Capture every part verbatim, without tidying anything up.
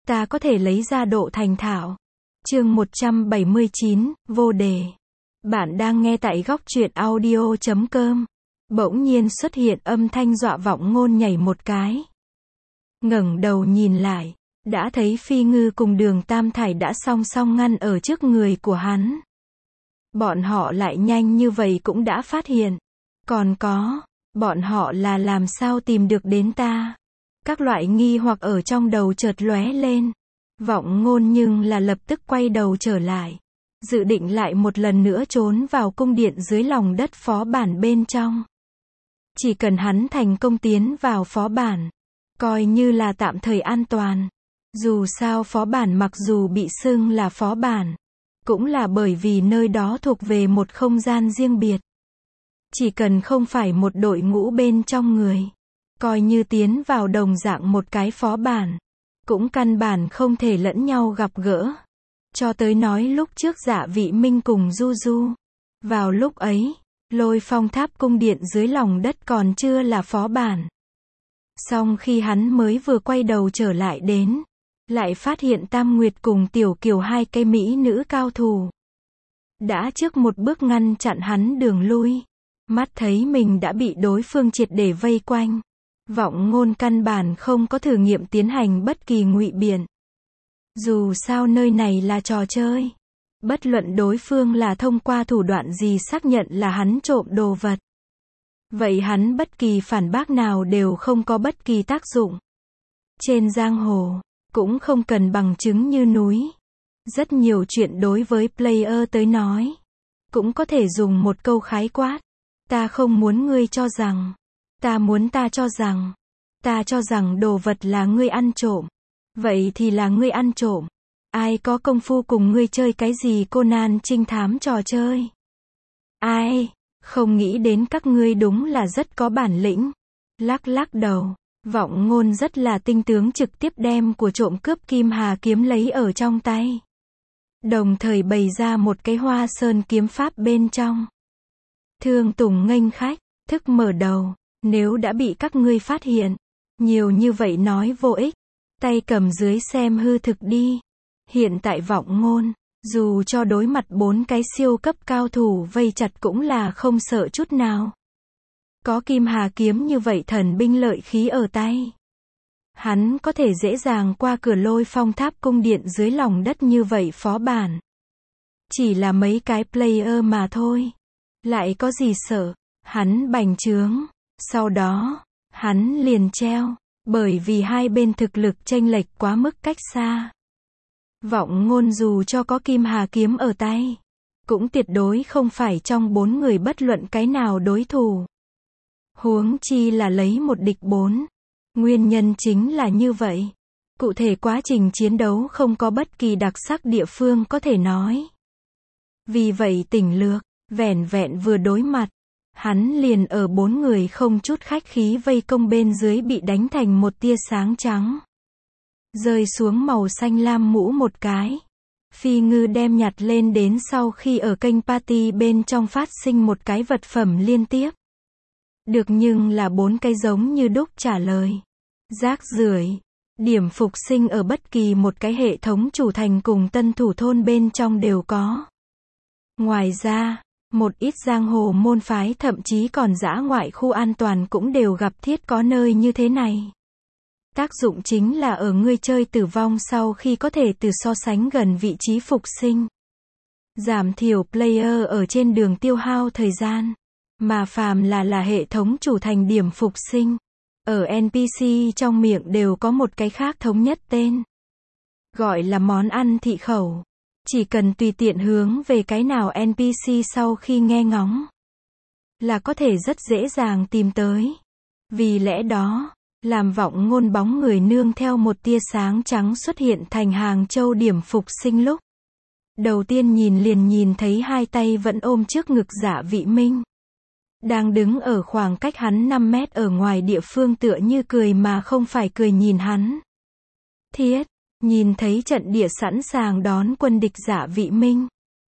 ta có thể lấy ra độ thành thạo. Chương một trăm bảy mươi chín, vô đề. Bạn đang nghe tại góc truyện audio chấm com. Bỗng nhiên xuất hiện âm thanh dọa Vọng Ngôn nhảy một cái. Ngẩng đầu nhìn lại, đã thấy Phi Ngư cùng Đường Tam Thải đã song song ngăn ở trước người của hắn. Bọn họ lại nhanh như vậy cũng đã phát hiện. Còn có, bọn họ là làm sao tìm được đến ta? Các loại nghi hoặc ở trong đầu chợt lóe lên. Vọng Ngôn nhưng là lập tức quay đầu trở lại, dự định lại một lần nữa trốn vào cung điện dưới lòng đất phó bản bên trong. Chỉ cần hắn thành công tiến vào phó bản, coi như là tạm thời an toàn. Dù sao phó bản mặc dù bị xưng là phó bản, cũng là bởi vì nơi đó thuộc về một không gian riêng biệt. Chỉ cần không phải một đội ngũ bên trong người, coi như tiến vào đồng dạng một cái phó bản, cũng căn bản không thể lẫn nhau gặp gỡ. Cho tới nói lúc trước Dạ Vị Minh cùng Du Du. Vào lúc ấy, Lôi Phong Tháp cung điện dưới lòng đất còn chưa là phó bản. Song khi hắn mới vừa quay đầu trở lại đến, lại phát hiện Tam Nguyệt cùng Tiểu Kiều hai cây mỹ nữ cao thủ đã trước một bước ngăn chặn hắn đường lui. Mắt thấy mình đã bị đối phương triệt để vây quanh, Vọng Ngôn căn bản không có thử nghiệm tiến hành bất kỳ ngụy biện. Dù sao nơi này là trò chơi, bất luận đối phương là thông qua thủ đoạn gì xác nhận là hắn trộm đồ vật, vậy hắn bất kỳ phản bác nào đều không có bất kỳ tác dụng. Trên giang hồ, cũng không cần bằng chứng như núi. Rất nhiều chuyện đối với player tới nói, cũng có thể dùng một câu khái quát. Ta không muốn ngươi cho rằng, ta muốn ta cho rằng, ta cho rằng đồ vật là ngươi ăn trộm, vậy thì là ngươi ăn trộm. Ai có công phu cùng ngươi chơi cái gì Conan trinh thám trò chơi? Ai, không nghĩ đến các ngươi đúng là rất có bản lĩnh. Lắc lắc đầu, Vọng Ngôn rất là tinh tướng trực tiếp đem của trộm cướp Kim Hà kiếm lấy ở trong tay. Đồng thời bày ra một cái Hoa Sơn kiếm pháp bên trong. Thương Tùng nghênh khách, thức mở đầu, nếu đã bị các ngươi phát hiện, nhiều như vậy nói vô ích, tay cầm dưới xem hư thực đi. Hiện tại Vọng Ngôn, dù cho đối mặt bốn cái siêu cấp cao thủ vây chặt cũng là không sợ chút nào. Có Kim Hà kiếm như vậy thần binh lợi khí ở tay, hắn có thể dễ dàng qua cửa Lôi Phong Tháp cung điện dưới lòng đất như vậy phó bản. Chỉ là mấy cái player mà thôi, lại có gì sợ. Hắn bành trướng, sau đó, hắn liền treo, bởi vì hai bên thực lực chênh lệch quá mức cách xa. Vọng Ngôn dù cho có Kim Hà kiếm ở tay, cũng tuyệt đối không phải trong bốn người bất luận cái nào đối thủ. Huống chi là lấy một địch bốn. Nguyên nhân chính là như vậy. Cụ thể quá trình chiến đấu không có bất kỳ đặc sắc địa phương có thể nói. Vì vậy tỉnh lược, vẻn vẹn vừa đối mặt, hắn liền ở bốn người không chút khách khí vây công bên dưới bị đánh thành một tia sáng trắng. Rơi xuống màu xanh lam mũ một cái. Phi Ngư đem nhặt lên đến sau khi ở kênh party bên trong phát sinh một cái vật phẩm liên tiếp. Được nhưng là bốn cái giống như đúc trả lời. Rác rưởi. Điểm phục sinh ở bất kỳ một cái hệ thống chủ thành cùng tân thủ thôn bên trong đều có. Ngoài ra, một ít giang hồ môn phái thậm chí còn dã ngoại khu an toàn cũng đều gặp thiết có nơi như thế này. Tác dụng chính là ở ngươi chơi tử vong sau khi có thể từ so sánh gần vị trí phục sinh. Giảm thiểu player ở trên đường tiêu hao thời gian. Mà phàm là là hệ thống chủ thành điểm phục sinh, ở en pê xê trong miệng đều có một cái khác thống nhất tên. Gọi là món ăn thị khẩu. Chỉ cần tùy tiện hướng về cái nào en pê xê sau khi nghe ngóng, là có thể rất dễ dàng tìm tới. Vì lẽ đó, làm Vọng Ngôn bóng người nương theo một tia sáng trắng xuất hiện thành Hàng Châu điểm phục sinh lúc. Đầu tiên nhìn liền nhìn thấy hai tay vẫn ôm trước ngực Dạ Vị Minh. Đang đứng ở khoảng cách hắn năm mét ở ngoài địa phương tựa như cười mà không phải cười nhìn hắn. Thiết, nhìn thấy trận địa sẵn sàng đón quân địch Dạ Vị Minh.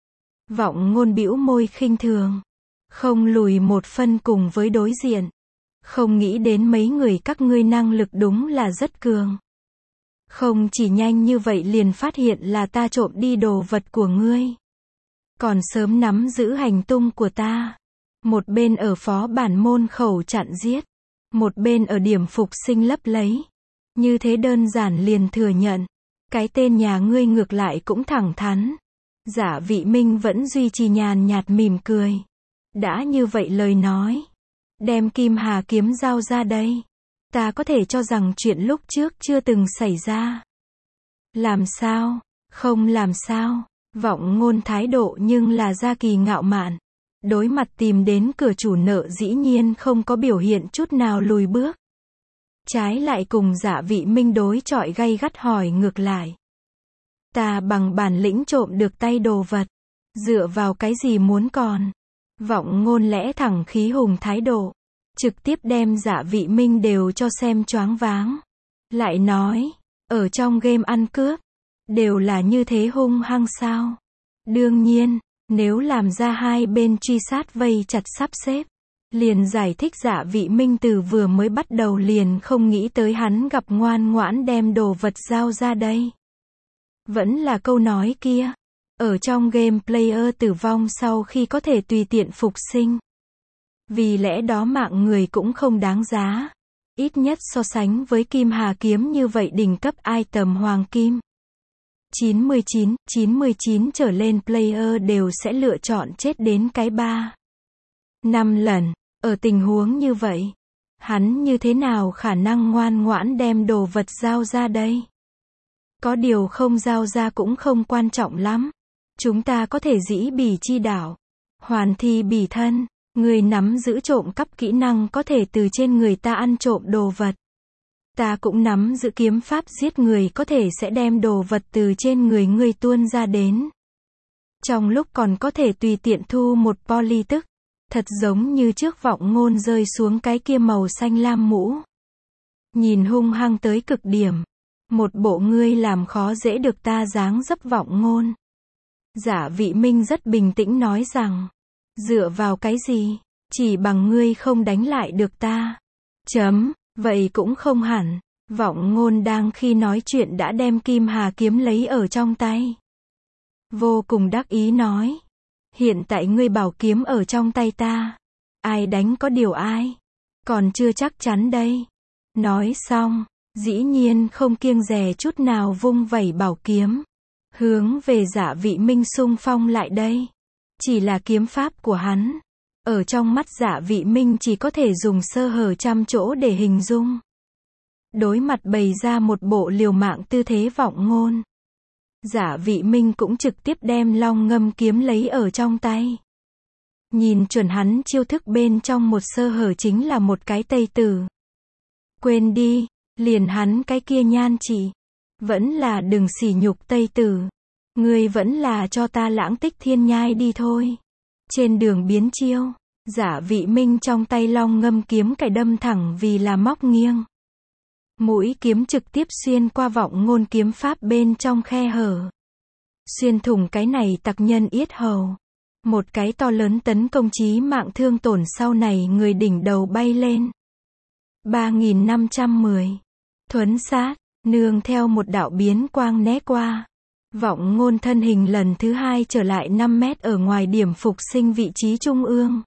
Vọng Ngôn bĩu môi khinh thường. Không lùi một phân cùng với đối diện. Không nghĩ đến mấy người các ngươi năng lực đúng là rất cường. Không chỉ nhanh như vậy liền phát hiện là ta trộm đi đồ vật của ngươi. Còn sớm nắm giữ hành tung của ta. Một bên ở phó bản môn khẩu chặn giết. Một bên ở điểm phục sinh lấp lấy. Như thế đơn giản liền thừa nhận. Cái tên nhà ngươi ngược lại cũng thẳng thắn. Giả Vị Minh vẫn duy trì nhàn nhạt mỉm cười. Đã như vậy lời nói. Đem Kim Hà kiếm giao ra đây. Ta có thể cho rằng chuyện lúc trước chưa từng xảy ra. Làm sao? Không làm sao? Vọng Ngôn thái độ nhưng là ra kỳ ngạo mạn. Đối mặt tìm đến cửa chủ nợ dĩ nhiên không có biểu hiện chút nào lùi bước. Trái lại cùng Giả Vị Minh đối chọi gay gắt hỏi ngược lại. Ta bằng bản lĩnh trộm được tay đồ vật. Dựa vào cái gì muốn còn? Vọng Ngôn lẽ thẳng khí hùng thái độ. Trực tiếp đem Giả Vị Minh đều cho xem choáng váng. Lại nói, ở trong game ăn cướp, đều là như thế hung hăng sao? Đương nhiên, nếu làm ra hai bên truy sát vây chặt sắp xếp, liền giải thích Giả Vị Minh từ vừa mới bắt đầu liền không nghĩ tới hắn gặp ngoan ngoãn đem đồ vật giao ra đây. Vẫn là câu nói kia, ở trong game player tử vong sau khi có thể tùy tiện phục sinh. Vì lẽ đó mạng người cũng không đáng giá. Ít nhất so sánh với Kim Hà kiếm như vậy đỉnh cấp item hoàng kim. chín mươi chín, chín mươi chín trở lên player đều sẽ lựa chọn chết đến cái ba. năm lần. Ở tình huống như vậy, hắn như thế nào khả năng ngoan ngoãn đem đồ vật giao ra đây? Có điều không giao ra cũng không quan trọng lắm. Chúng ta có thể dĩ bỉ chi đạo. Hoàn thi bỉ thân. Người nắm giữ trộm cắp kỹ năng có thể từ trên người ta ăn trộm đồ vật. Ta cũng nắm giữ kiếm pháp giết người có thể sẽ đem đồ vật từ trên người ngươi tuôn ra đến. Trong lúc còn có thể tùy tiện thu một poly tức. Thật giống như trước Vọng Ngôn rơi xuống cái kia màu xanh lam mũ. Nhìn hung hăng tới cực điểm. Một bộ ngươi làm khó dễ được ta dáng dấp Vọng Ngôn. Giả Vị Minh rất bình tĩnh nói rằng. Dựa vào cái gì? Chỉ bằng ngươi không đánh lại được ta. Chấm, vậy cũng không hẳn. Vọng Ngôn đang khi nói chuyện đã đem Kim Hà kiếm lấy ở trong tay. Vô cùng đắc ý nói. Hiện tại ngươi bảo kiếm ở trong tay ta. Ai đánh có điều ai. Còn chưa chắc chắn đây. Nói xong, dĩ nhiên không kiêng dè chút nào vung vẩy bảo kiếm. Hướng về Giả Vị Minh xung phong lại đây. Chỉ là kiếm pháp của hắn. Ở trong mắt Giả Vị Minh chỉ có thể dùng sơ hở trăm chỗ để hình dung. Đối mặt bày ra một bộ liều mạng tư thế Vọng Ngôn. Giả Vị Minh cũng trực tiếp đem Long Ngâm kiếm lấy ở trong tay. Nhìn chuẩn hắn chiêu thức bên trong một sơ hở chính là một cái tây tử. Quên đi, liền hắn cái kia nhan chỉ. Vẫn là đừng sỉ nhục tây tử. Ngươi vẫn là cho ta lãng tích thiên nhai đi thôi. Trên đường biến chiêu, Giả Vị Minh trong tay Long Ngâm kiếm cài đâm thẳng vì là móc nghiêng. Mũi kiếm trực tiếp xuyên qua Vọng Ngôn kiếm pháp bên trong khe hở. Xuyên thủng cái này tặc nhân yết hầu. Một cái to lớn tấn công chí mạng thương tổn sau này người đỉnh đầu bay lên. ba nghìn năm trăm mười. Thuấn sát, nương theo một đạo biến quang né qua. Vọng Ngôn thân hình lần thứ hai trở lại năm mét ở ngoài điểm phục sinh vị trí trung ương.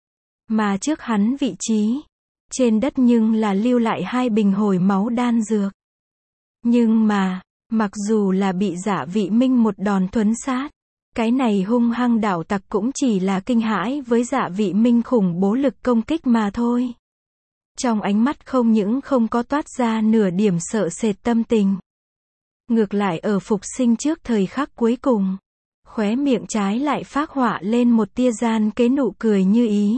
Mà trước hắn vị trí, trên đất nhưng là lưu lại hai bình hồi máu đan dược. Nhưng mà, mặc dù là bị Giả Vị Minh một đòn thuấn sát, cái này hung hăng đảo tặc cũng chỉ là kinh hãi với Giả Vị Minh khủng bố lực công kích mà thôi. Trong ánh mắt không những không có toát ra nửa điểm sợ sệt tâm tình. Ngược lại ở phục sinh trước thời khắc cuối cùng, khóe miệng trái lại phác họa lên một tia gian kế nụ cười như ý.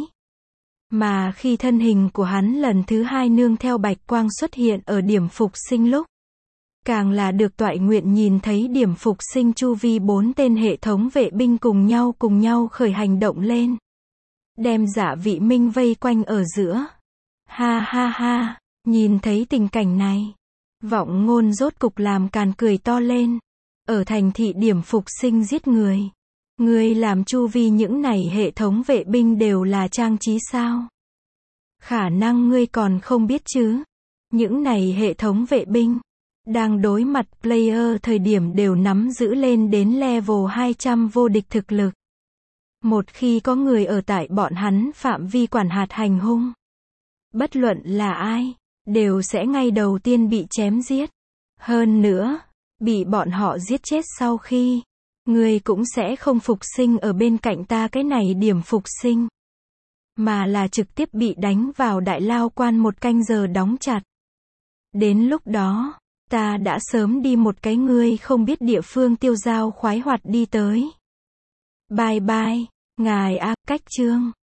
Mà khi thân hình của hắn lần thứ hai nương theo bạch quang xuất hiện ở điểm phục sinh lúc, càng là được toại nguyện nhìn thấy điểm phục sinh chu vi bốn tên hệ thống vệ binh cùng nhau cùng nhau khởi hành động lên. Đem Giả Vị Minh vây quanh ở giữa. Ha ha ha, nhìn thấy tình cảnh này. Vọng Ngôn rốt cục làm càn cười to lên. Ở thành thị điểm phục sinh giết người. Ngươi làm chu vi những này hệ thống vệ binh đều là trang trí sao? Khả năng ngươi còn không biết chứ. Những này hệ thống vệ binh, đang đối mặt player thời điểm đều nắm giữ lên đến level hai trăm vô địch thực lực. Một khi có người ở tại bọn hắn phạm vi quản hạt hành hung, bất luận là ai, đều sẽ ngay đầu tiên bị chém giết. Hơn nữa, bị bọn họ giết chết sau khi, người cũng sẽ không phục sinh ở bên cạnh ta cái này điểm phục sinh, mà là trực tiếp bị đánh vào đại lao quan một canh giờ đóng chặt. Đến lúc đó, ta đã sớm đi một cái ngươi không biết địa phương tiêu dao khoái hoạt đi tới. Bye bye, ngài A, cách chương.